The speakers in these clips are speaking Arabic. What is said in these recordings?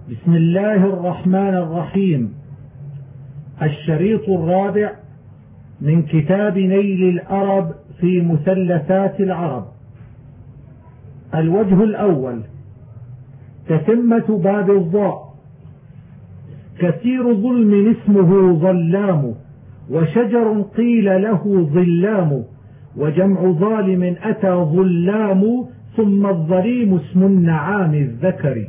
بسم الله الرحمن الرحيم. الشريط الرابع من كتاب نيل الأرب في مثلثات العرب. الوجه الأول: تتمة باب الضاء. كثير ظلم اسمه ظلام، وشجر قيل له ظلام، وجمع ظالم أتى ظلام، ثم الظليم اسم النعام الذكر.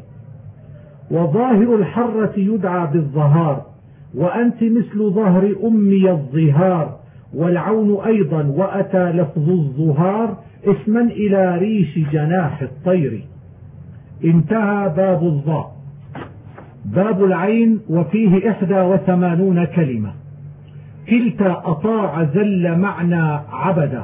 وظاهر الحرة يدعى بالظهار، وأنت مثل ظهر أمي الظهار، والعون أيضا، وأتى لفظ الظهار اسما إلى ريش جناح الطير. انتهى باب الضاء. باب العين، وفيه 81 كلمة. كلتا أطاع زل معنى عبدا،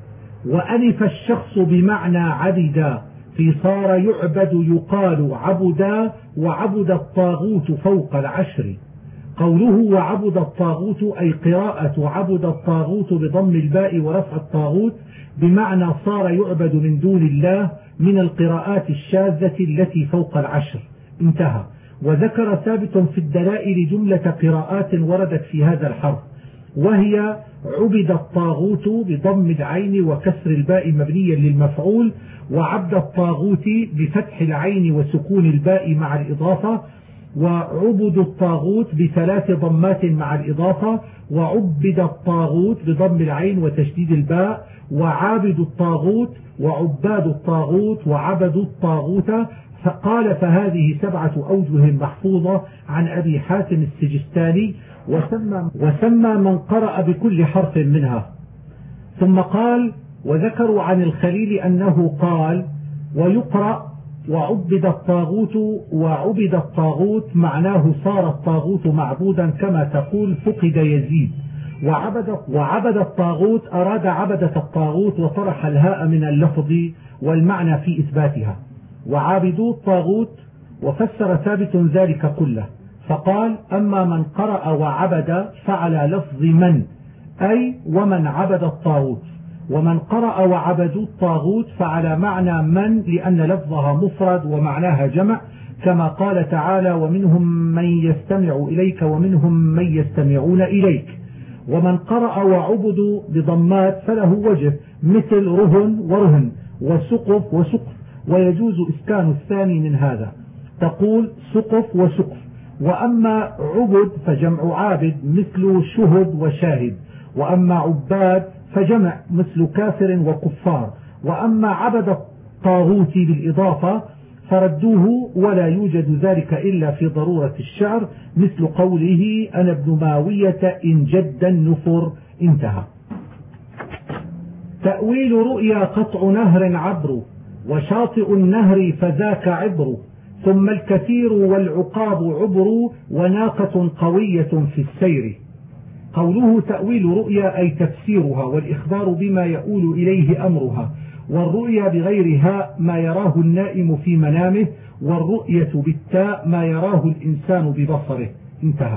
وألف الشخص بمعنى عبدا، في صار يعبد يقال عبدا، وعبد الطاغوت فوق العشر. قوله وعبد الطاغوت أي قراءة عبد الطاغوت بضم الباء ورفع الطاغوت، بمعنى صار يعبد من دون الله، من القراءات الشاذة التي فوق العشر. انتهى. وذكر ثابت في الدلائل جملة قراءات وردت في هذا الحرف، وهي عبد الطاغوت بضم العين وكسر الباء مبنيا للمفعول، وعبد الطاغوت بفتح العين وسكون الباء مع الإضافة، وعبد الطاغوت بثلاث ضمات مع الإضافة، وعبد الطاغوت بضم العين وتشديد الباء، وعابد الطاغوت، وعباد الطاغوت، وعبد الطاغوت. فقال فهذه 7 أوجه محفوظة عن أبي حاتم السجستاني، وسمى من قرأ بكل حرف منها. ثم قال: وذكروا عن الخليل أنه قال: ويقرأ وعبد الطاغوت. وعبد الطاغوت معناه صار الطاغوت معبودا، كما تقول فقد يزيد. وعبد الطاغوت أراد عبدة الطاغوت، وطرح الهاء من اللفظ والمعنى في إثباتها. وعابدو الطاغوت. وفسر ثابت ذلك كله، فقال: أما من قرأ وعبد فعلى لفظ من، أي ومن عبد الطاغوت. ومن قرأ وعبدوا الطاغوت فعلى معنى من، لأن لفظها مفرد ومعناها جمع، كما قال تعالى: ومنهم من يستمع إليك ومنهم من يستمعون إليك. ومن قرأ وعبدوا بضمات فله وجه، مثل رهن ورهن، وسقف وسقف، ويجوز إسكان الثاني من هذا، تقول سقف وسقف. وأما عبد فجمع عابد، مثل شهد وشاهد. وأما عباد فجمع، مثل كافر وكفار. وأما عبد الطاغوت بالإضافة فردوه، ولا يوجد ذلك إلا في ضرورة الشعر، مثل قوله: أنا ابن ماوية إن جد النفر. انتهى. تأويل رؤيا قطع نهر عبر، وشاطئ النهر فذاك عبر، ثم الكثير والعقاب عبر، وناقة قوية في السير. قوله تأويل رؤيا أي تفسيرها، والإخبار بما يؤول إليه أمرها. والرؤيا بغيرها ما يراه النائم في منامه، والرؤية بالتاء ما يراه الإنسان ببصره. انتهى.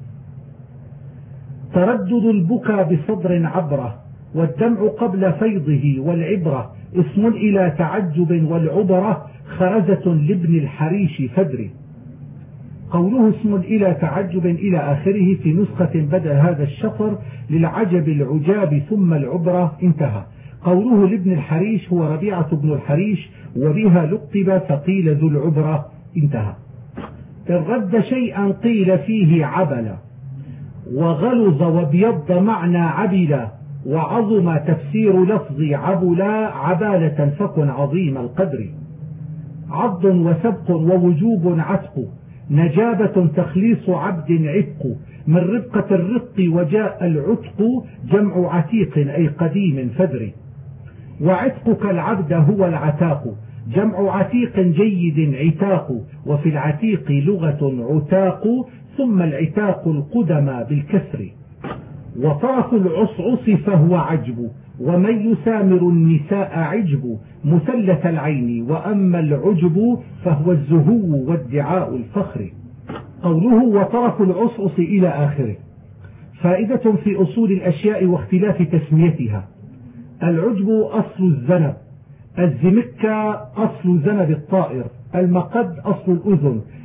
تردد البكا بصدر عبرة، والدمع قبل فيضه، والعبرة اسم إلى تعجب، والعبرة خرزة لابن الحريش فدري. قوله اسم إلى تعجب إلى آخره، في نسخة بدأ هذا الشطر للعجب العجاب ثم العبرة. انتهى. قوله لابن الحريش هو ربيعة بن الحريش، وبها لقب فقيل ذو العبرة. انتهى. إن رد شيئا قيل فيه عبل، وغلظ وابيض معنى عبلا، وعظم تفسير لفظ عبلا عبالة فكن عظيم القدر. عض وسبق ووجوب عتق، نجابة تخليص عبد عتق، من ربقة الرق وجاء العتق، جمع عتيق أي قديم فدري. وعتقك العبد هو العتاق، جمع عتيق جيد عتاق، وفي العتيق لغة عتاق، ثم العتاق القدمى بالكسر. وطرف العصعص فهو عجب، ومن يسامر النساء عجب، مثلث العين. وأما العجب فهو الزهو وادعاء الفخر. قوله وطرف العصعص إلى آخره. فائدة في أصول الأشياء واختلاف تسميتها. العجب أصل الذنب، الزمكة أصل ذنب الطائر، المقد أصل الأذن،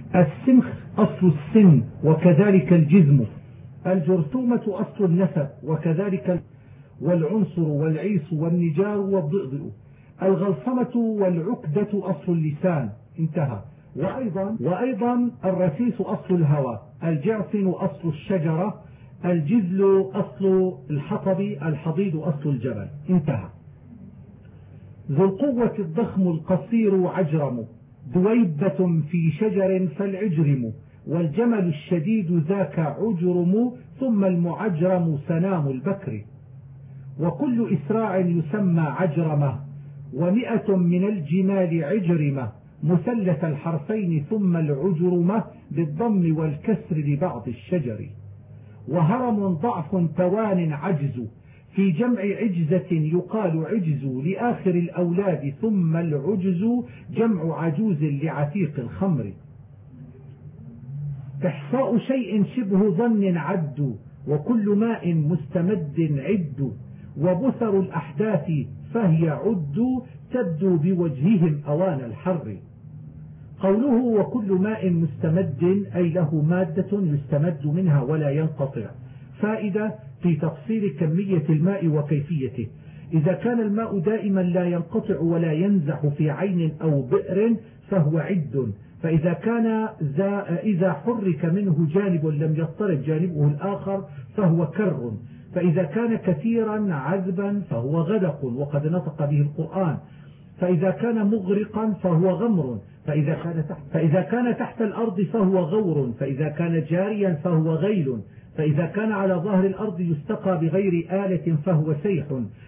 السمخ أصل السن وكذلك الجزم. الجرثومة أصل النسب وكذلك والعنصر والعيس والنجار والضئضئ. الغلصمة والعقدة أصل اللسان. انتهى. وأيضا الرسيس أصل الهوى. الجعفن أصل الشجرة. الجذل أصل الحطب. الحضيض أصل الجبل. انتهى. ذو القوة الضخم القصير عجرم، دويبة في شجر فالعجرم، والجمل الشديد ذاك عجرم، ثم المعجرم سنام البكر. وكل إسراع يسمى عجرمة، 100 من الجمال عجرمة، مثلث الحرفين ثم العجرمة بالضم والكسر لبعض الشجر. وهرم ضعف توان عجز، في جمع عجزة يقال عجز لآخر الأولاد، ثم العجز جمع عجوز لعتيق الخمر. إحصاء شيء شبه ظن عد، وكل ماء مستمد عد، وبثر الأحداث فهي عد، تبدو بوجههم أوان الحر. قوله وكل ماء مستمد أي له مادة يستمد منها ولا ينقطع. فائدة في تفصيل كمية الماء وكيفيته. إذا كان الماء دائما لا ينقطع ولا ينزح في عين أو بئر فهو عد، إذا حرك منه جانب لم يضطرب جانبه الآخر فهو كر، فإذا كان كثيرا عذبا فهو غدق وقد نطق به القرآن، فإذا كان مغرقا فهو غمر، فإذا كان تحت الأرض فهو غور، فإذا كان جاريا فهو غيل، فإذا كان على ظهر الأرض يستقى بغير آلة فهو سيح،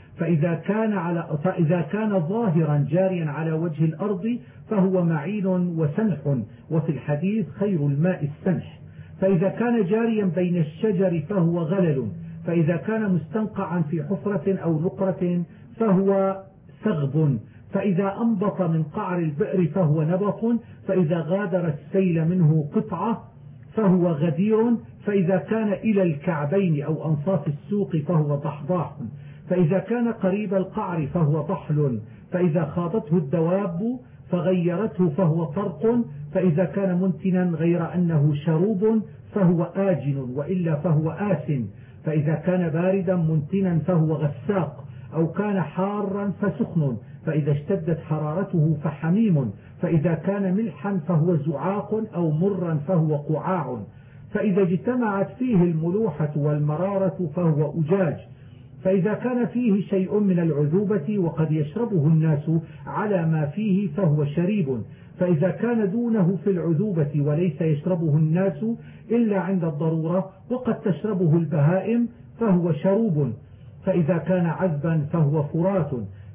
فإذا كان ظاهرا جاريا على وجه الأرض فهو معين وسنح، وفي الحديث خير الماء السنح. فإذا كان جاريا بين الشجر فهو غلل، فإذا كان مستنقعا في حفرة أو نقرة فهو سغب، فإذا أنبط من قعر البئر فهو نبط، فإذا غادر السيل منه قطعة فهو غدير، فإذا كان إلى الكعبين أو أنصاف السوق فهو ضحضاح، فإذا كان قريب القعر فهو ضحل، فإذا خاضته الدواب فغيرته فهو طرق، فإذا كان منتنا غير أنه شروب فهو آجن وإلا فهو آس، فإذا كان باردا منتنا فهو غساق، أو كان حارا فسخن، فإذا اشتدت حرارته فحميم، فإذا كان ملحا فهو زعاق، أو مرا فهو قعاع، فإذا اجتمعت فيه الملوحة والمرارة فهو أجاج، فإذا كان فيه شيء من العذوبة وقد يشربه الناس على ما فيه فهو شريب، فإذا كان دونه في العذوبة وليس يشربه الناس إلا عند الضرورة وقد تشربه البهائم فهو شروب، فإذا كان عذبا فهو فرات،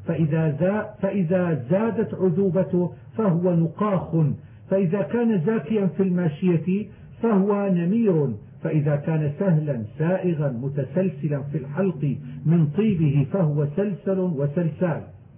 فإذا زادت عذوبته فهو نقاخ، فإذا كان زاكيا في الماشية فهو نمير، فإذا كان سهلا سائغا متسلسلا في الحلق من طيبه فهو سلسل وسلسال،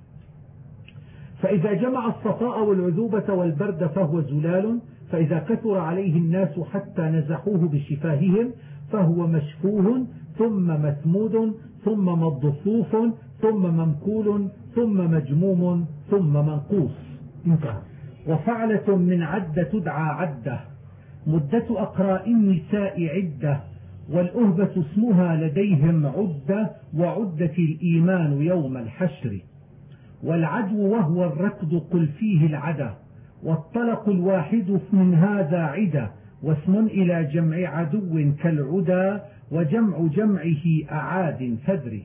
فإذا جمع الصفاء والعذوبة والبرد فهو زلال، فإذا كثر عليه الناس حتى نزحوه بشفاههم فهو مشفوه، ثم مثمود، ثم مضفوف، ثم ممكول، ثم مجموم، ثم منقوص. انتهى. وفعلة من عدة تدعى عدة، مدة أقراء النساء عدة، والأهبة اسمها لديهم عدة، وعدة الإيمان يوم الحشر. والعدو وهو الركض قل فيه العدة، والطلق الواحد من هذا عدة، واسم إلى جمع عدو كالعدى، وجمع جمعه أعاد فدري.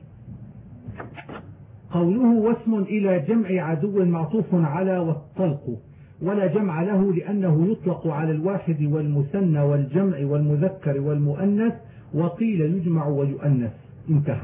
قوله واسم إلى جمع عدو معطوف على والطلق، ولا جمع له لأنه يطلق على الواحد والمثنى والجمع والمذكر والمؤنث، وقيل يجمع ويؤنث. انتهى.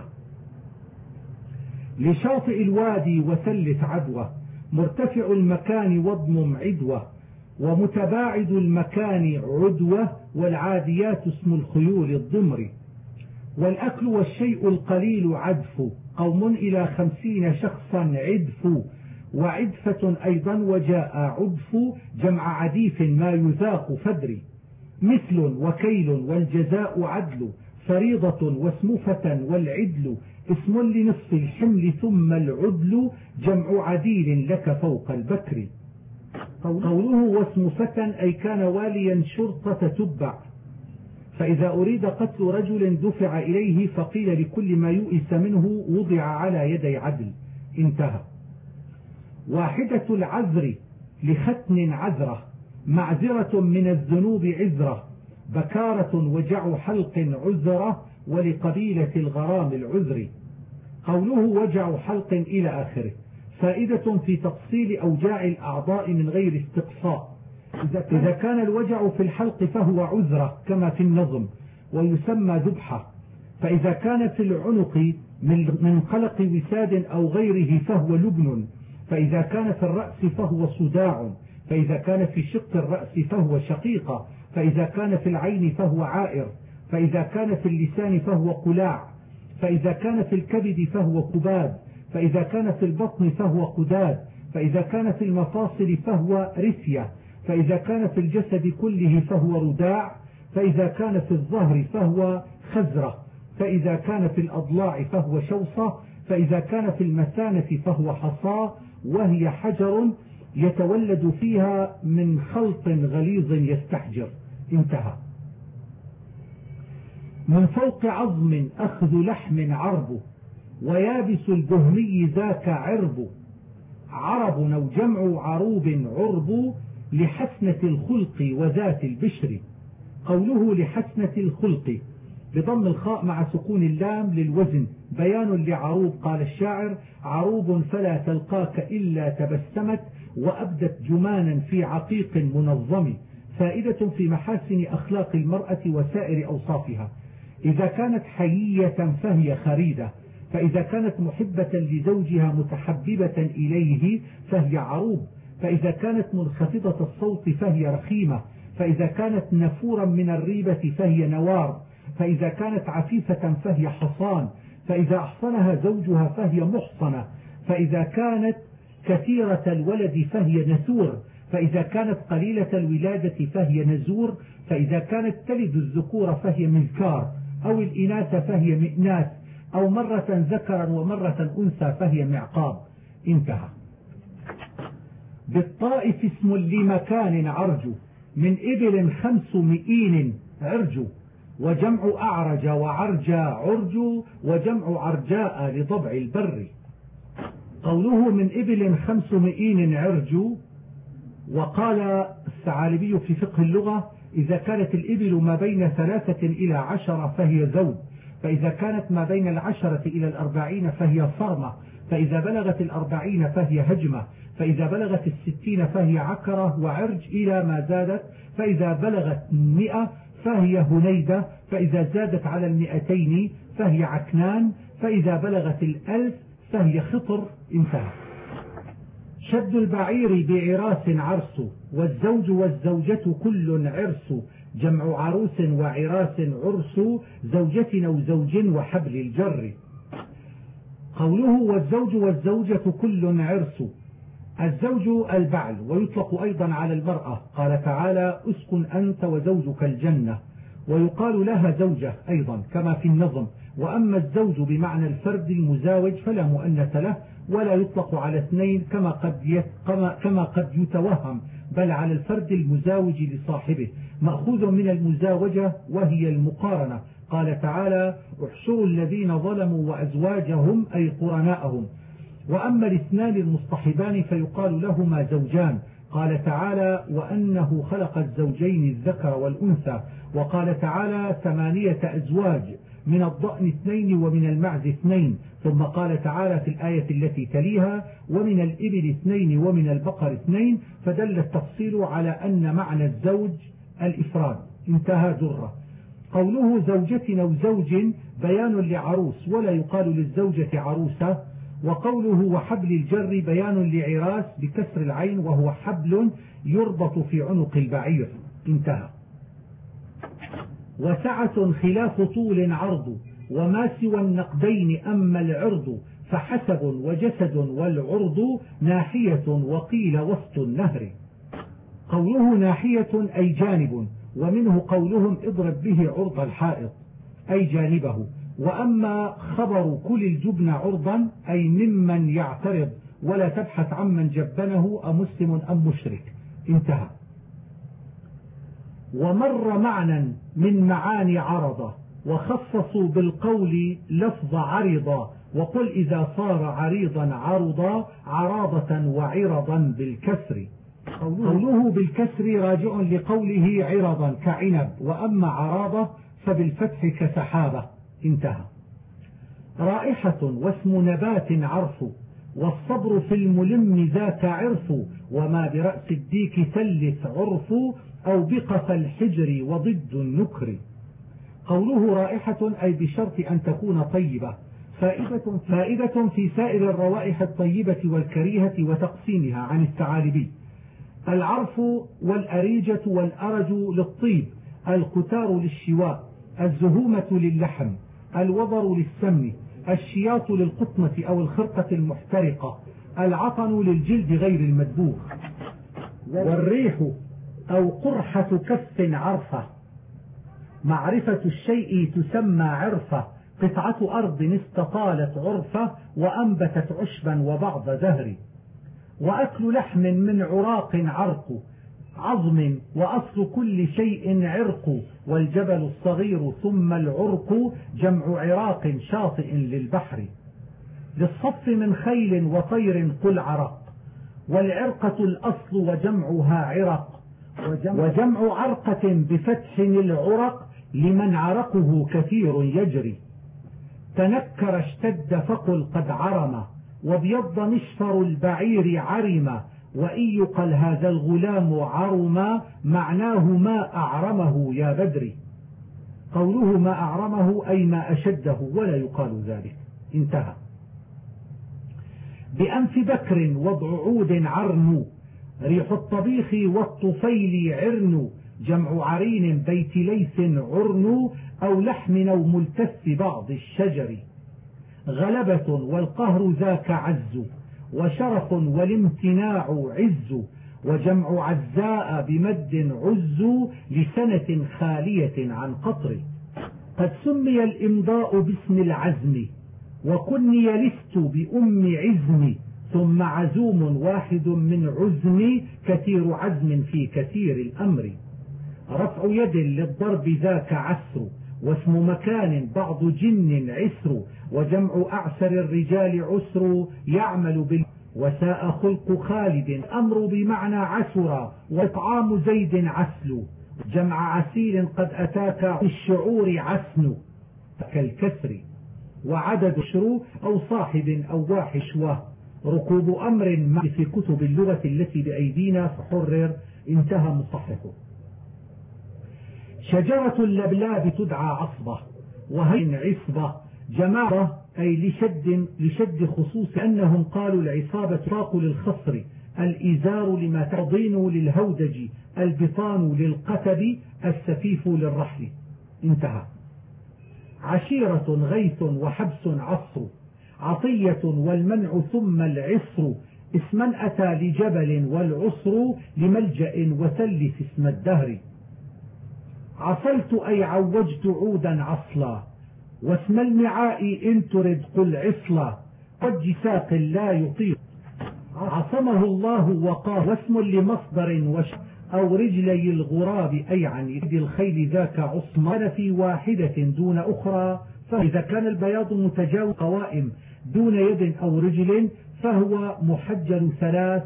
لشاطئ الوادي وثلث عدوة، مرتفع المكان واضمم عدوة، ومتباعد المكان عدوة، والعاديات اسم الخيول الضمر. والأكل والشيء القليل عدف، قوم إلى 50 شخصا عدف، وعدفة أيضا وجاء عدف جمع عديف ما يذاق فدري. مثل وكيل والجزاء عدل، فريضة واسمفة والعدل، اسم لنصف الحمل ثم العدل، جمع عديل لك فوق البكر. قوله واسم فتى أي كان واليا شرطة تبع، فإذا أريد قتل رجل دفع إليه فقيل لكل ما يؤس منه وضع على يدي عدل. انتهى. واحدة العذر لختن عذرة، معذرة من الذنوب عذرة، بكارة وجع حلق عذرة، ولقبيلة الغرام العذر. قوله وجع حلق إلى آخره. فائدة في تفصيل أوجاع الأعضاء من غير استقصاء. إذا كان الوجع في الحلق فهو عذرة كما في النظم ويسمى ذبحة، فإذا كان في العنق من قلق وساد أو غيره فهو لبن، فإذا كان في الرأس فهو صداع، فإذا كان في شق الرأس فهو شقيقة، فإذا كان في العين فهو عائر، فإذا كان في اللسان فهو قلاع، فإذا كان في الكبد فهو كباد، فإذا كان في البطن فهو قداد، فإذا كان في المفاصل فهو رثية، فإذا كان في الجسد كله فهو رداع، فإذا كان في الظهر فهو خزرة، فإذا كان في الأضلاع فهو شوصة، فإذا كان في المثانة فهو حصى، وهي حجر يتولد فيها من خلط غليظ يستحجر. انتهى. من فوق عظم أخذ لحم عرب، ويابس الدهمي ذاك عرب، عرب أو جمع عروب عرب، لحسنة الخلق وذات البشر. قوله لحسنة الخلق بضم الخاء مع سكون اللام للوزن، بيان لعروب. قال الشاعر: عروب فلا تلقاك إلا تبسمت، وأبدت جمانا في عقيق منظم. فائدة في محاسن أخلاق المرأة وسائر أوصافها. إذا كانت حيية فهي خريدة، فإذا كانت محبة لزوجها متحببة إليه فهي عروب، فإذا كانت منخفضة الصوت فهي رخيمة، فإذا كانت نفورا من الريبة فهي نوار، فإذا كانت عفيفة فهي حصان، فإذا أحصنها زوجها فهي محصنة، فإذا كانت كثيرة الولد فهي نسور، فإذا كانت قليلة الولادة فهي نزور، فإذا كانت تلد الذكور فهي مذكار، أو الإناث فهي مئناث، أو مرة ذكرا ومرة أنثى فهي معقاب. انتهى. بالطائف اسم لمكان عرج، من إبل 500 عرج، وجمع أعرج وعرجا عرج، وجمع عرجاء لضبع البر. قوله من إبل 500 عرج، وقال الثعالبي في فقه اللغة: إذا كانت الإبل ما بين 3 إلى 10 فهي زوج، فإذا كانت ما بين 10 إلى 40 فهي صرمة، فإذا بلغت 40 فهي هجمة، فإذا بلغت 60 فهي عكرة وعرج إلى ما زادت، فإذا بلغت 100 فهي هنيدة، فإذا زادت على 200 فهي عكنان، فإذا بلغت 1000 فهي خطر. انتهى. شد البعير بعراس عرس، والزوج والزوجة كل عرس، جمع عروس وعراس عرس، زوجة أو زوج وحبل الجر. قوله والزوج والزوجة كل عرس، الزوج البعل، ويطلق أيضا على المرأة. قال تعالى: اسكن أنت وزوجك الجنة، ويقال لها زوجة أيضا كما في النظم. وأما الزوج بمعنى الفرد المزاوج فلا مؤنث له، ولا يطلق على اثنين كما قد يتوهم، بل على الفرد المزاوج لصاحبه، مأخوذ من المزاوجة وهي المقارنة. قال تعالى: احشروا الذين ظلموا وأزواجهم أي قرناءهم. وأما الاثنان المصطحبان فيقال لهما زوجان. قال تعالى: وأنه خلق الزوجين الذكر والأنثى. وقال تعالى: 8 أزواج، من الضأن 2 ومن المعز 2. ثم قال تعالى في الآية التي تليها: ومن الإبل 2 ومن البقر 2. فدل التفصيل على أن معنى الزوج الإفراد. انتهى درة. قوله زوجة أو زوج بيان لعروس، ولا يقال للزوجة عروسة. وقوله وحبل الجر بيان لعراس بكسر العين، وهو حبل يربط في عنق البعير. انتهى. وسعة خلاف طول عرض، وما سوى النقدين أما العرض، فحسب وجسد والعرض ناحية، وقيل وسط النهر. قوله ناحية أي جانب، ومنه قولهم اضرب به عرض الحائط أي جانبه. وأما خبر كل الجبن عرضا أي ممن يعترض، ولا تبحث عمن جبنه أمسلم أم مشرك. انتهى. ومر معنى من معاني عرضة وخصصوا بالقول لفظ عرضا، وقل إذا صار عريضا عرضا عراضة وعرضا بالكسر. قوله بالكسر راجع لقوله عرضا كعنب، وأما عراضة فبالفتح كسحابة. انتهى. رائحة واسم نبات عرف، والصبر في الملم ذاك عرف، وما برأس الديك ثلث عرف، أو بقف الحجر وضد النكر. قوله رائحة أي بشرط أن تكون طيبة. فائدة في سائر الروائح الطيبة والكريهة وتقسيمها عن الثعالبي: العرف والأريجة والأرج للطيب، الكتار للشواء، الزهومة للحم، الوضر للسمن، الشياط للقطنة أو الخرقة المحترقة، العطن للجلد غير المدبوغ. والريح أو قرحة كف عرفة. معرفة الشيء تسمى عرفة، قطعة أرض استطالت عرفة وأنبتت عشبا وبعض زهر. وأكل لحم من عراق عرق عظم، وأصل كل شيء عرق، والجبل الصغير ثم العرق جمع عراق شاطئ للبحر. للصف من خيل وطير قل عرق، والعرقة الأصل وجمعها عرق، وجمع عرقة بفتح العرق لمن عرقه كثير يجري. تنكر اشتد فقل قد عرم، وابيض مشفر البعير عرم، وإن يقل هذا الغلام عرما معناه ما أعرمه يا بدري. قوله ما أعرمه أي ما أشده، ولا يقال ذلك. انتهى. بأنف بكر وضع عود عرن، ريح الطبيخ والطفيل عرن، جمع عرين بيت ليث عرن، أو لحم أو ملتف بعض الشجر. غلبة والقهر ذاك عز، وشرف والامتناع عز، وجمع عزاء بمد عز، لسنة خالية عن قطر. قد سمي الإمضاء باسم العزم، وكني لست بأم عزم، ثم عزوم واحد من عزم، كثير عزم في كثير الأمر. رفع يد للضرب ذاك عسر، واسم مكان بعض جن عسر، وجمع أعسر الرجال عسر، يعمل وساء خلق خالد أمر بمعنى عسر، وإطعام زيد عسل، جمع عسيل قد أتاك الشعور عسن كالكسر. وعدد شرو أو صاحب أو واحش، ركوب أمر في كتب اللغة التي بأيدينا فحرر. انتهى مصححه. شجرة اللبلاب تدعى عصبة، وهي عصبة جماعة أي لشد خصوص، أنهم قالوا العصابة فاق للخصر، الإزار لما تعضين للهودج، البطان للقتب، السفيف للرحل. انتهى. عشيرة غيث وحبس عصر، عطية والمنع ثم العصر، اسما أتى لجبل والعصر لملجأ وثلث اسم الدهر. عصلت أي عوجت عودا عصلا، واسم المعاء إن ترد قل عصلا، قد جساق لا يطيق. عصمه الله وقاه، واسم لمصدر أو رجلي الغراب أي عن يد الخيل ذاك عصما في واحدة دون أخرى. فإذا كان البياض متجاوز قوائم دون يد أو رجل فهو محجل ثلاث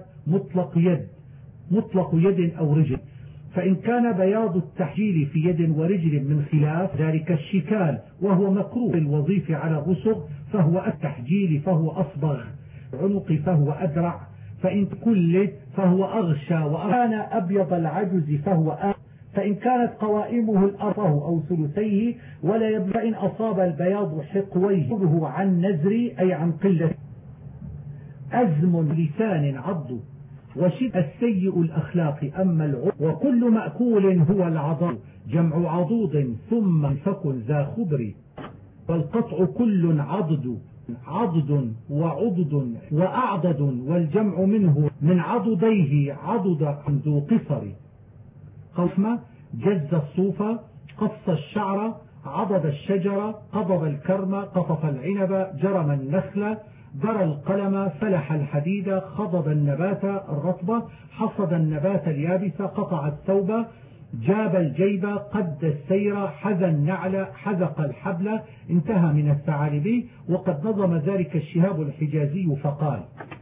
مطلق يد أو رجل. فإن كان بياض التحجيل في يد ورجل من خلاف ذلك الشكال وهو مكروه الوظيف على الرسغ فهو التحجيل فهو أصبغ، عنق فهو أدرع، فإن كل فهو أغشى، وكان أبيض العجز فهو فإن كانت قوائمه الأرض أو ثلثيه ولا يبلغ، فإن أصاب البياض حقويه عن نزر أي عن قلة. أزم لسان عض، وشد السيء الأخلاق أما العض، وكل مأكول هو العضل جمع عضوض ثم فكن ذا خبر. والقطع كل عضد وعضد وأعضد، والجمع منه من عضديه عضد ذو قصر. قسمة جز الصوف، قص الشعر، عضد الشجرة، قضب الكرم، قطف العنب، جرم النخل، درى القلم، فلح الحديد، خضب النبات الرطبة، حصد النبات اليابس، قطع الثوب، جاب الجيب، قد السير، حذى النعل، حذق الحبل. انتهى من الثعالبي. وقد نظم ذلك الشهاب الحجازي فقال: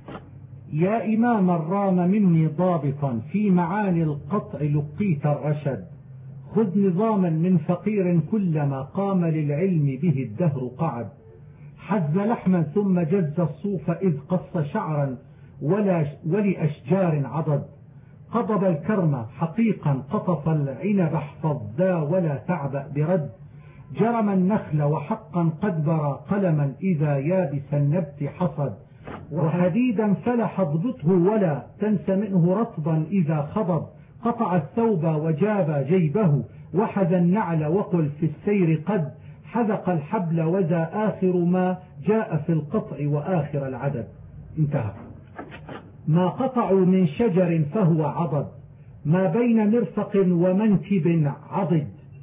يا إمام الرام مني ضابطا في معاني القطع لقيت الرشد، خذ نظاما من فقير كلما قام للعلم به الدهر قعد، حز لحما ثم جز الصوف إذ قص شعرا ولأشجار عضد، قضب الكرم حقيقا قطف العنب احفظ ذا ولا تعبأ برد، جرم النخل وحقا قد برى قلما إذا يابس النبت حصد، وحديدا فلح اضبطه ولا تنس منه رطبا إذا خضب، قطع الثوب وجاب جيبه وحذى النعل وقل في السير قد، حذق الحبل وذا آخر ما جاء في القطع وآخر العدد. انتهى. ما قطعوا من شجر فهو عضد، ما بين مرفق ومنكب عضد،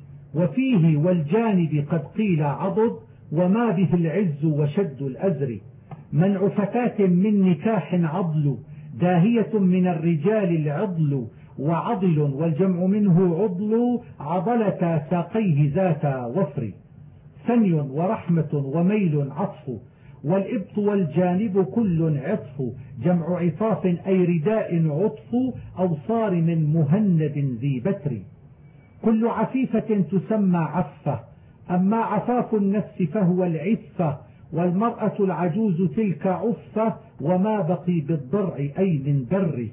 وفيه والجانب قد قيل عضد، وما به العز وشد الأزر، منع فتاة من نكاح عضل، داهية من الرجال العضل، وعضل والجمع منه عضل، عضلة ساقيه ذات وفر، ثني ورحمة وميل عطف، والإبط والجانب كل عطف، جمع عطاف أي رداء عطف، أو صارم مهند ذي بتر، كل عفيفة تسمى عفة، أما عفاف النفس فهو العفة، والمرأة العجوز تلك عفة، وما بقي بالضرع أي من در،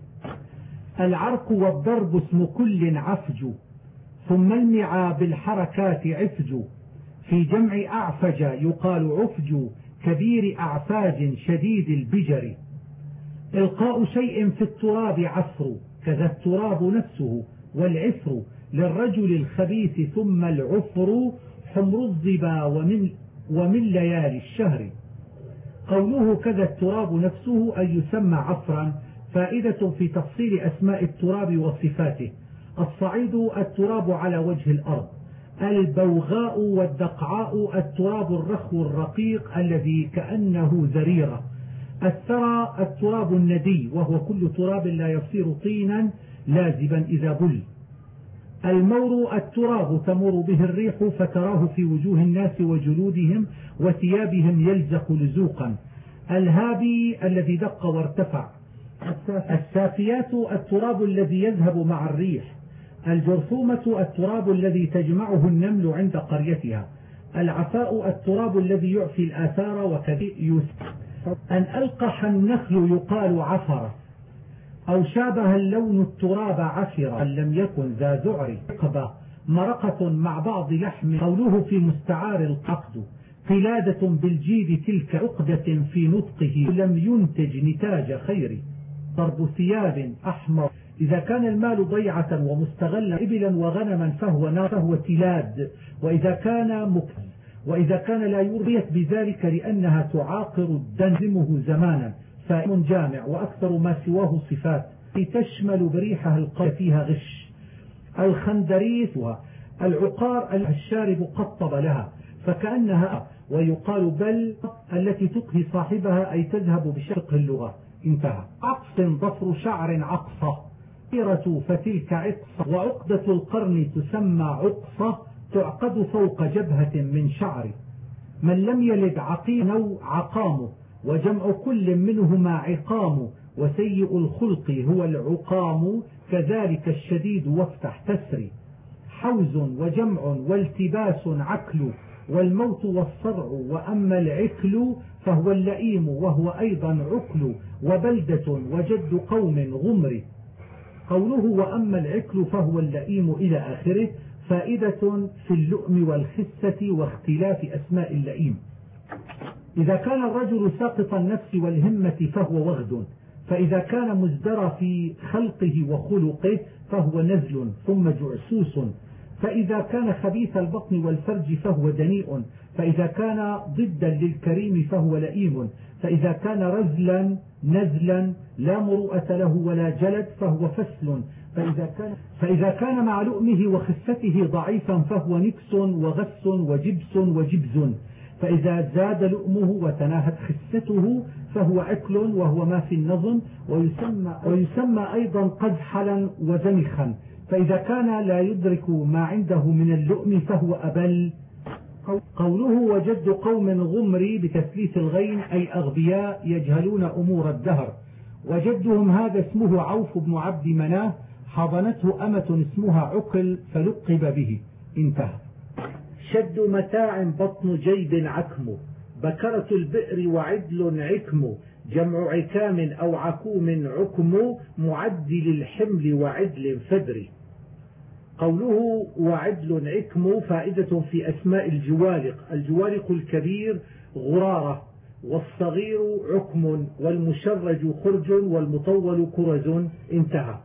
العرق والضرب اسم كل عفج، ثم المعى بالحركات عفج، في جمع أعفج يقال عفج، كبير أعفاج شديد البجر، إلقاء شيء في التراب عفر، كذا التراب نفسه، والعفر للرجل الخبيث، ثم العفر حمر الظبا ومن ليالي الشهر. قوله كذا التراب نفسه أي يسمى عفرا، فائدة في تفصيل أسماء التراب وصفاته. الصعيد التراب على وجه الأرض، البوغاء والدقعاء التراب الرخو الرقيق الذي كأنه ذريرة، الثرى التراب الندي وهو كل تراب لا يصير طينا لازبا إذا بل، المور التراب تمر به الريح فتراه في وجوه الناس وجلودهم وثيابهم يلزق لزوقا، الهابي الذي دق وارتفع، السافيات التراب الذي يذهب مع الريح، الجرثومة التراب الذي تجمعه النمل عند قريتها، العفاء التراب الذي يعفي الآثار وكذي أن ألقح النخل يقال عفر، أو شابه اللون التراب عفر أن لم يكن ذا ذعر، مرقة مع بعض لحم. قوله في مستعار الققد، قلادة بالجيد تلك عقدة في نطقه لم ينتج نتاج خير، ضرب ثياب أحمر، إذا كان المال ضيعة ومستغلا إبلا وغنما فهو تلاد، وإذا كان مكز، وإذا كان لا يرضيت بذلك لأنها تعاقر الدنزمه زمانا، فإن جامع وأكثر ما سواه صفات تشمل بريحها القوي فيها غش، الخندريثها العقار الشارب قطب لها فكأنها، ويقال بل التي تقهي صاحبها أي تذهب بشق اللغة. انتهى. عقص ضفر شعر عقصة، فتلك عقصة، وعقدة القرن تسمى عقصة تعقد فوق جبهة من شعر، من لم يلد عقيم أو عقامه، وجمع كل منهما عقام، وسيء الخلق هو العقام، كذلك الشديد وافتح تسري، حوز وجمع والتباس عكل، والموت والصرع، وأما العكل فهو اللئيم وهو أيضا عكل، وبلدة وجد قوم غمر. قوله وأما العكل فهو اللئيم إلى آخره فائدة في اللؤم والخسة واختلاف أسماء اللئيم. إذا كان الرجل ساقط النفس والهمة فهو وغد، فإذا كان مزدرى في خلقه وخلقه فهو نزل ثم جعسوس، فإذا كان خبيث البطن والفرج فهو دنيء، فإذا كان ضدا للكريم فهو لئيم، فإذا كان رزلا نزلا لا مروءة له ولا جلد فهو فسل، فإذا كان مع لؤمه وخفته ضعيفا فهو نكس وغس وجبس وجبز، فإذا زاد لؤمه وتناهت خسته فهو أكل وهو ما في النظم، ويسمى أيضا قزحلا وزمخا. فإذا كان لا يدرك ما عنده من اللؤم فهو أبل. قوله وجد قوم غمري بتثليث الغين أي أغبياء يجهلون أمور الدهر. وجدهم هذا اسمه عوف بن عبد مناه، حضنته أمة اسمها عقل فلقب به. انتهى. شد متاع بطن جيب عكم، بكرة البئر وعدل عكم، جمع عكام أو عكوم عكم، معدل الحمل وعدل فدر. قوله وعدل عكم فائدة في أسماء الجوالق. الجوالق الكبير غرارة، والصغير عكم، والمشرج خرج، والمطول كرز. انتهى.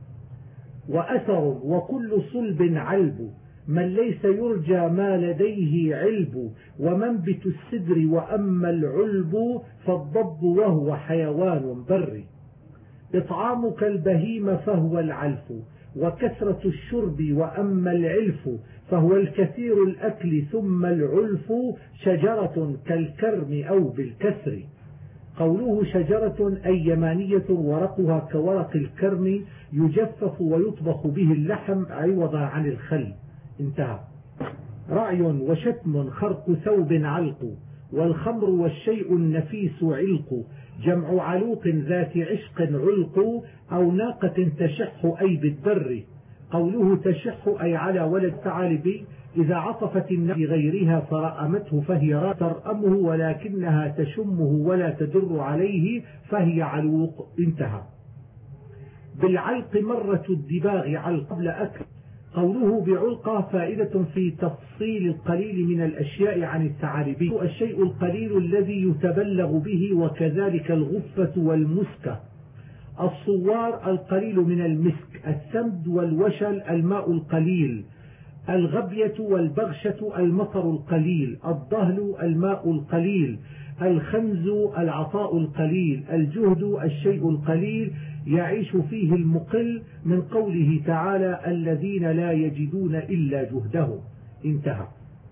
وأثر وكل صلب علب، من ليس يرجى ما لديه علب، ومنبت السدر وأما العلب فالضب وهو حيوان بري. إطعامك البهيم فهو العلف، وكثرة الشرب وأما العلف فهو الكثير الأكل، ثم العلف شجرة كالكرم أو بالكسر. قوله شجرة أي يمانية ورقها كورق الكرم، يجفف ويطبخ به اللحم عوضا عن الخل. انتهى. رعي وشتم خرق ثوب علق، والخمر والشيء النفيس علق، جمع علوق ذات عشق علق، أو ناقة تشح أي بالدر. قوله تشح أي على ولد ثعالب، إذا عطفت النار غيرها فرأمته فهي ترأمه، ولكنها تشمه ولا تدر عليه فهي علوق. انتهى. بالعلق مرة الدباغ علق قبل أكل. قوله بعلقة فائدة في تفصيل القليل من الأشياء عن الثعالب. الشيء القليل الذي يتبلغ به، وكذلك الغفة والمسكة. الصوار القليل من المسك. السمد والوشل الماء القليل. الغبية والبغشة المطر القليل. الضهل الماء القليل. الخنز العطاء القليل. الجهد الشيء القليل يعيش فيه المقل، من قوله تعالى الذين لا يجدون إلا جهدهم. انتهى.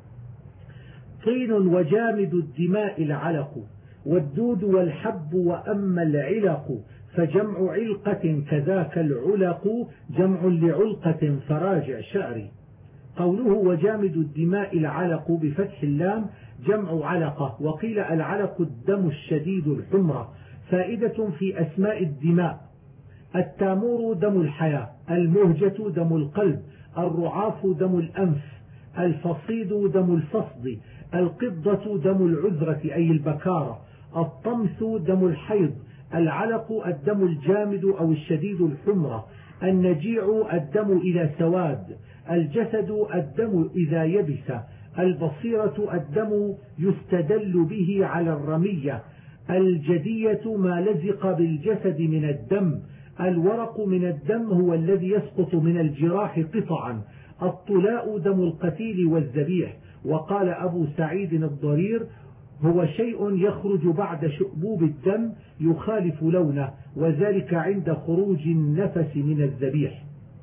طين وجامد الدماء العلق، والدود والحب وأما العلق فجمع علقة كذاك العلق، جمع لعلقة فراجع شعري. قوله وجامد الدماء العلق بفتح اللام جمع علقة، وقيل العلق الدم الشديد الحمرة. فائدة في أسماء الدماء. التامور دم الحياة، المهجة دم القلب، الرعاف دم الأنف، الفصيد دم الفصد، القضة دم العذرة أي البكارة، الطمث دم الحيض، العلق الدم الجامد أو الشديد الحمرة، النجيع الدم إلى سواد، الجسد الدم إذا يبس، البصيرة الدم يستدل به على الرمية، الجدية ما لزق بالجسد من الدم، الورق من الدم هو الذي يسقط من الجراح قطعا، الطلاء دم القتيل والذبيح. وقال أبو سعيد الضرير هو شيء يخرج بعد شؤبوب الدم يخالف لونه، وذلك عند خروج النفس من الذبيح.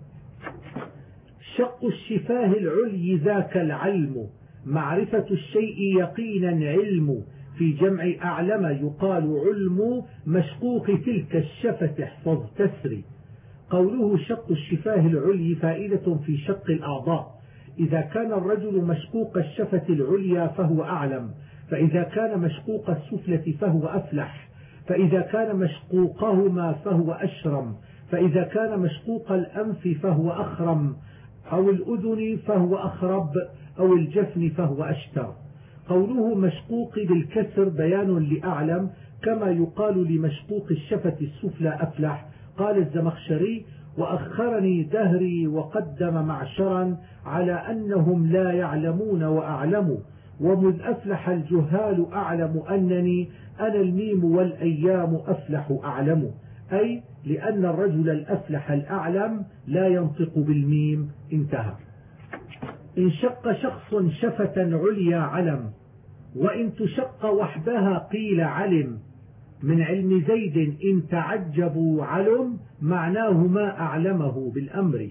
شق الشفاه العلي ذاك العلم، معرفة الشيء يقينا علم، في جمع أعلم يقال علم، مشقوق تلك الشفة احفظ تسري. قوله شق الشفاه العلي فائدة في شق الأعضاء. إذا كان الرجل مشقوق الشفة العليا فهو أعلم، فإذا كان مشقوق السفلة فهو أفلح، فإذا كان مشقوقهما فهو أشرم، فإذا كان مشقوق الأنف فهو أخرم، أو الأذن فهو أخرب، أو الجفن فهو أشتر. قوله مشقوق بالكسر بيان لأعلم، كما يقال لمشقوق الشفة السفلى أفلح. قال الزمخشري وأخرني دهري وقدم معشرا على أنهم لا يعلمون وأعلموا، ومذ أفلح الجهال أعلم أنني أنا الميم والأيام أفلح أعلم، أي لأن الرجل الأفلح الأعلم لا ينطق بالميم. انتهى. إن شق شخص شفة عليا علم، وإن تشق وحدها قيل علم، من علم زيد إن تعجبوا علم، معناه ما أعلمه بالأمر.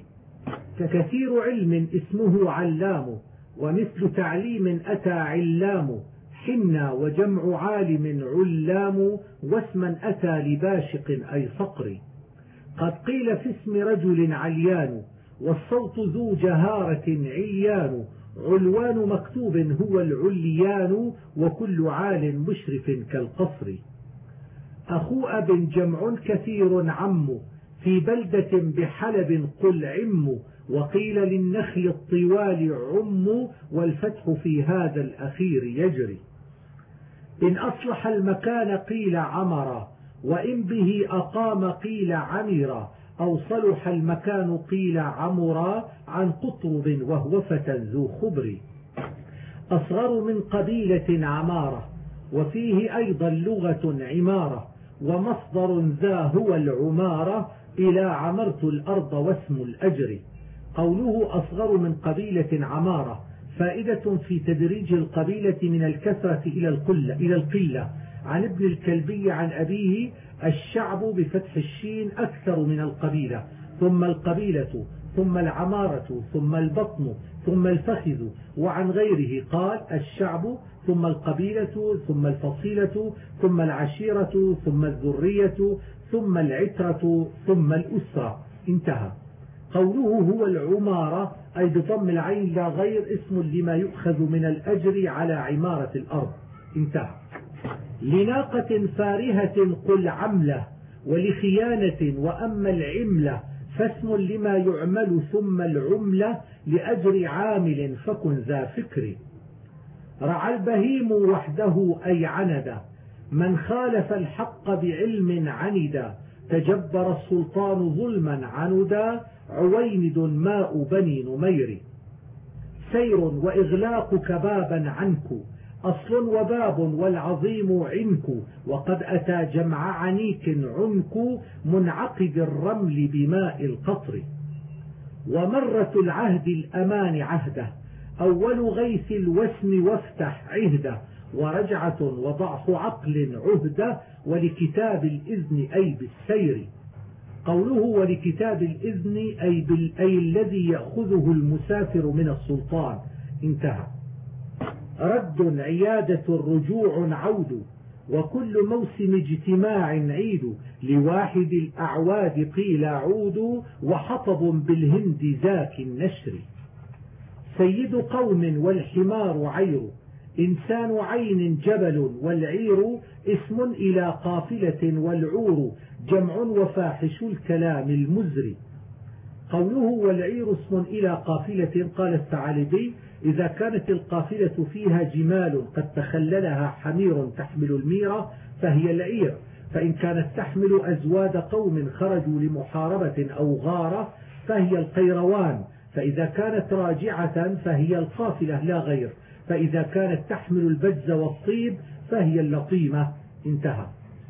ككثير علم اسمه علام، ومثل تعليم أتى علام، حنا وجمع عالم علام واسما أتى لباشق أي صقر. قد قيل في اسم رجل عليان والصوت ذو جهارة عليان علوان مكتوب هو العليان وكل عال مشرف كالقصر. أخو أب جمع كثير عم في بلدة بحلب قل عم وقيل للنخل الطوال عم والفتح في هذا الأخير يجري. إن أصلح المكان قيل عمرا وإن به أقام قيل عمرا أو صلح المكان قيل عمرا عن قطرب وهو فتى ذو خبر. أصغر من قبيلة عمارة وفيه أيضا لغة عمارة ومصدر ذا هو العمارة إلى عمرت الأرض واسم الأجر. قوله أصغر من قبيلة عمارة فائدة في تدريج القبيلة من الكثرة إلى القلة. عن ابن الكلبي عن أبيه الشعب بفتح الشين أكثر من القبيلة ثم القبيلة ثم العمارة ثم البطن ثم الفخذ. وعن غيره قال الشعب ثم القبيلة ثم الفصيلة ثم العشيرة ثم الذرية ثم العترة ثم الأسرة. انتهى. قوله هو العمارة أي بضم العين لا غير اسم لما يؤخذ من الأجر على عمارة الأرض. انتهى. لناقة فارهة قل عملة ولخيانة وأما العملة فاسم لما يعمل ثم العملة لأجر عامل فكن ذا فكر. رعى البهيم وحده أي عندا من خالف الحق بعلم عندا تجبر السلطان ظلما عندا عويند ماء بني نمير. سير وإغلاقك بابا عنك أصل وباب والعظيم عنك وقد أتى جمع عنيك عنك منعقد الرمل بماء القطر. ومرة العهد الأمان عهده أول غيث الوسم وافتح عهده ورجعة وضعف عقل عهده ولكتاب الإذن أي بالسير. قوله ولكتاب الإذن أي الذي يأخذه المسافر من السلطان. انتهى. رد عيادة رجوع عود وكل موسم اجتماع عيد لواحد الأعواد قيل عود وحطب بالهند ذاك النشر. سيد قوم والحمار عير إنسان عين جبل والعير اسم إلى قافلة والعور جمع وفاحش الكلام المزري. قوله والعير اسم إلى قافلة قال الثعالبي إذا كانت القافلة فيها جمال قد تخللها حمير تحمل الميرة فهي العير فإن كانت تحمل أزواد قوم خرجوا لمحاربة أو غارة فهي القيروان فإذا كانت راجعة فهي القافلة لا غير فإذا كانت تحمل البجز والطيب فهي اللطيمة. انتهى.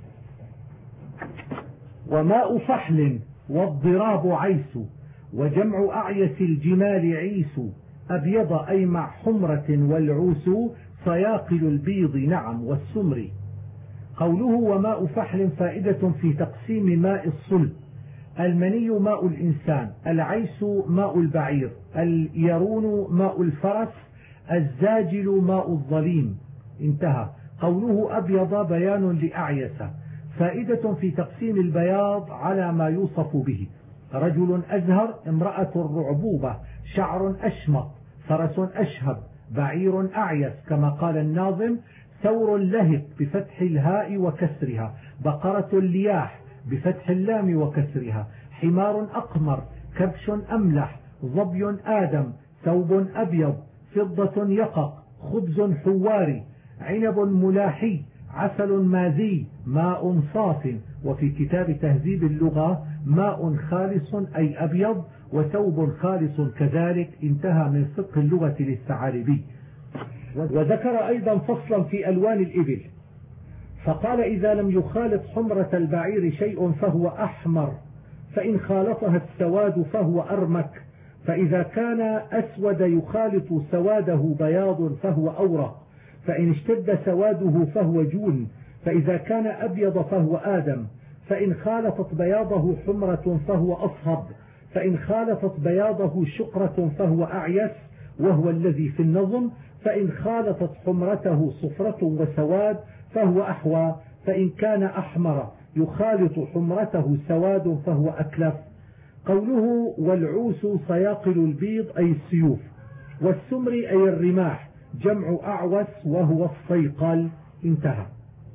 وماء فحل والضراب عيس وجمع أعيس الجمال عيس أبيض أي مع حمرة والعوس صياقل البيض نعم والسمر. قوله وماء فحل فائدة في تقسيم ماء الصلب. المني ماء الإنسان العيس ماء البعير اليرون ماء الفرس الزاجل ماء الظليم. انتهى. قوله أبيض بيان لأعيس فائدة في تقسيم البياض على ما يوصف به. رجل أزهر امرأة رعبوبة شعر أشمط فرس أشهب بعير أعيس كما قال الناظم ثور لهب بفتح الهاء وكسرها بقرة لياح بفتح اللام وكسرها حمار أقمر كبش أملح ظبي آدم ثوب أبيض فضة يقق خبز حواري عنب ملاحي عسل مازي ماء صاف. وفي كتاب تهذيب اللغة ماء خالص أي أبيض وثوب خالص كذلك. انتهى من فقه اللغة للثعالبي. وذكر أيضا فصلا في ألوان الإبل فقال إذا لم يخالط حمرة البعير شيء فهو أحمر فإن خالطها السواد فهو أرمك فإذا كان أسود يخالط سواده بياض فهو أورق فإن اشتد سواده فهو جون فإذا كان أبيض فهو آدم فإن خالطت بياضه حمرة فهو أصهب فإن خالطت بياضه شقرة فهو أعيس وهو الذي في النظم، فإن خالطت حمرته صفرة وسواد فهو أحوى، فإن كان أحمر يخالط حمرته سواد فهو أكلف. قوله والعوس صياقل البيض أي السيوف، والسمر أي الرماح، جمع أعوس وهو الصيقل. انتهى.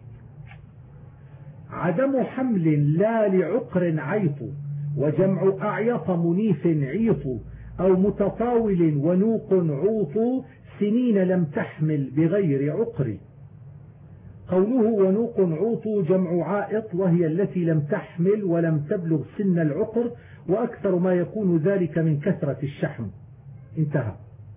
عدم حمل لا لعقر عيط، وجمع أعيط منيف عيط، أو متطاول ونوق عوط، سنين لم تحمل بغير عقر. قوله ونوق عوط جمع عائط، وهي التي لم تحمل ولم تبلغ سن العقر، وأكثر ما يكون ذلك من كثرة الشحم. انتهى.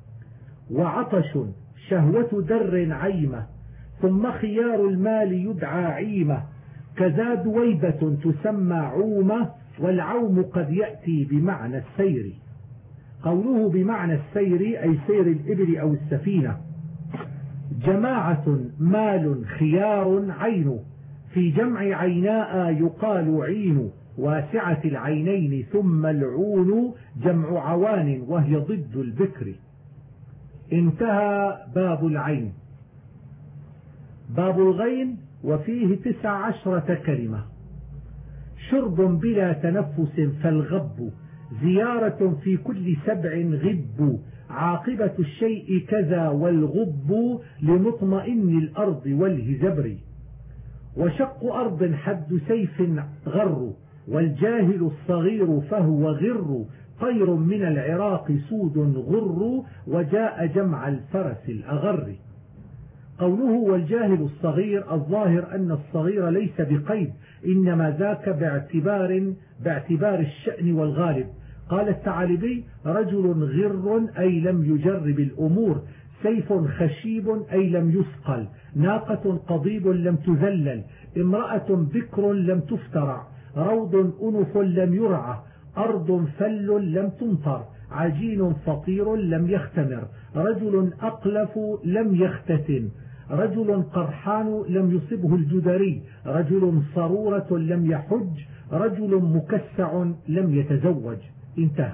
وعطش شهوة در عيمة، ثم خيار المال يدعى عيمة، كذا دويبة تسمى عومة، والعوم قد يأتي بمعنى السير. قوله بمعنى السير أي سير الإبل أو السفينة. جماعة مال خيار عين، في جمع عيناء يقال عين، واسعة العينين، ثم العون جمع عوان وهي ضد البكر. انتهى باب العين. باب الغين وفيه 19 كلمة. شرب بلا تنفس فالغب، زيارة في كل 7 غب، عاقبة الشيء كذا والغب، لمطمئن الأرض والهزبر. وشق أرض حد سيف غر، والجاهل الصغير فهو غر، طير من العراق سود غر، وجاء جمع الفرس الأغر. قوله والجاهل الصغير، الظاهر أن الصغير ليس بقيد، إنما ذاك باعتبار الشأن والغالب. قال الثعالبي رجل غر أي لم يجرب الأمور، سيف خشيب أي لم يثقل، ناقة قضيب لم تذلل، امرأة بكر لم تفترع، روض أنف لم يرعى، أرض فل لم تمطر، عجين فطير لم يختمر، رجل أقلف لم يختتن، رجل قرحان لم يصبه الجدري، رجل صرورة لم يحج، رجل مكسع لم يتزوج. انتهى.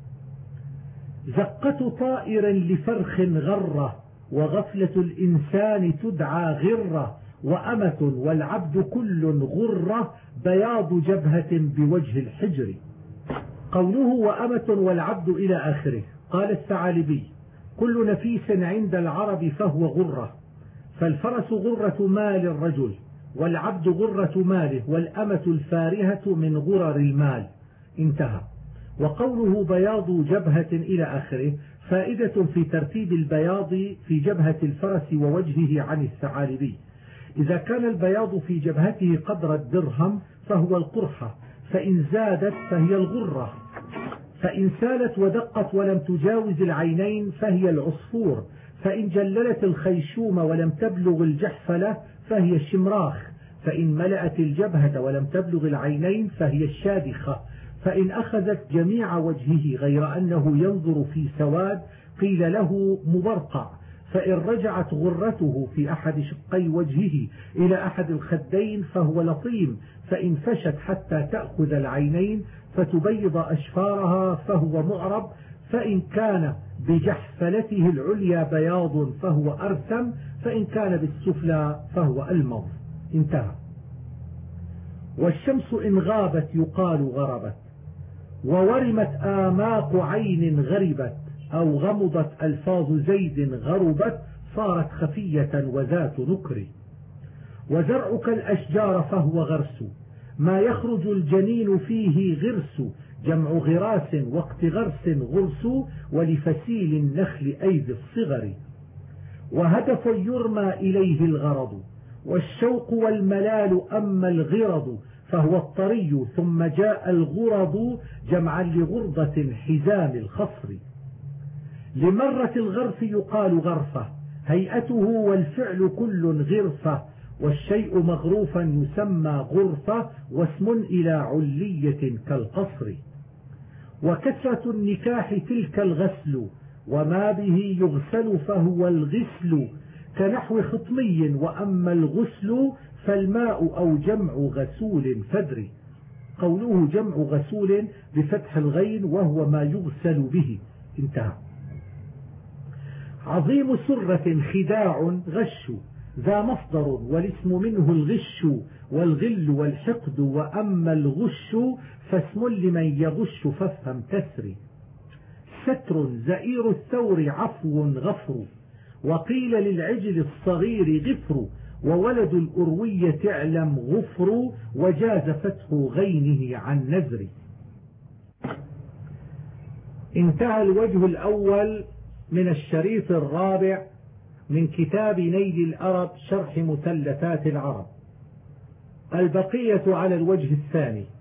زقة طائر لفرخ غرة، وغفلة الإنسان تدعى غرة، وأمة والعبد كل غرة، بياض جبهة بوجه الحجر. قوله وأمة والعبد إلى آخره. قال الثعالبي كل نفيس عند العرب فهو غرة، فالفرس غرة مال الرجل، والعبد غرة ماله، والأمة الفارهة من غرر المال. انتهى. وقوله بياض جبهة إلى آخره فائدة في ترتيب البياض في جبهة الفرس ووجهه عن الثعالبي. إذا كان البياض في جبهته قدر الدرهم فهو القرحة، فإن زادت فهي الغرة، فإن سالت ودقت ولم تجاوز العينين فهي العصفور، فإن جللت الخيشوم ولم تبلغ الجحفلة فهي الشمراخ، فإن ملأت الجبهة ولم تبلغ العينين فهي الشادخة، فإن أخذت جميع وجهه غير أنه ينظر في سواد قيل له مبرقع، فإن رجعت غرته في أحد شقي وجهه إلى أحد الخدين فهو لطيم، فإن فشت حتى تأخذ العينين فتبيض أشفارها فهو معرب، فإن كان بجحفلته العليا بياض فهو أرثم، فإن كان بالسفلى فهو ألمظ. انتهى. والشمس إن غابت يقال غربت، وورمت آماق عين غربت، أو غمضت ألفاظ زيد غربت، صارت خفية وذات نكر. وزرعك الأشجار فهو غرس، ما يخرج الجنين فيه غرس، جمع غراس، وقت غرس غرس، ولفسيل النخل أي ذي الصغر. وهدف يرمى إليه الغرض، والشوق والملال أما الغرض فهو الطري، ثم جاء الغرض جمعا لغرضة حزام الخصر. لمرة الغرف يقال غرفة، هيئته والفعل كل غرفة، والشيء مغروفا يسمى غرفة، واسم إلى علية كالقصر. وكثرة النكاح تلك الغسل، وما به يغسل فهو الغسل، كنحو خطمي، وأما الغسل فالماء أو جمع غسول فدري. قوله جمع غسول بفتح الغين وهو ما يغسل به. انتهى. عظيم سرة خداع غش ذا مصدر والاسم منه الغش والغل والحقد، وأما الغش فاسم لمن يغش فافهم تسري. ستر زئير الثور عفو غفر، وقيل للعجل الصغير غفر، وولد الأروية اعلم غفر، وجاز فتح غينه عن نزر. انتهى الوجه الأول من الشريط الرابع من كتاب نيل الأرب شرح مثلثات العرب. البقية على الوجه الثاني.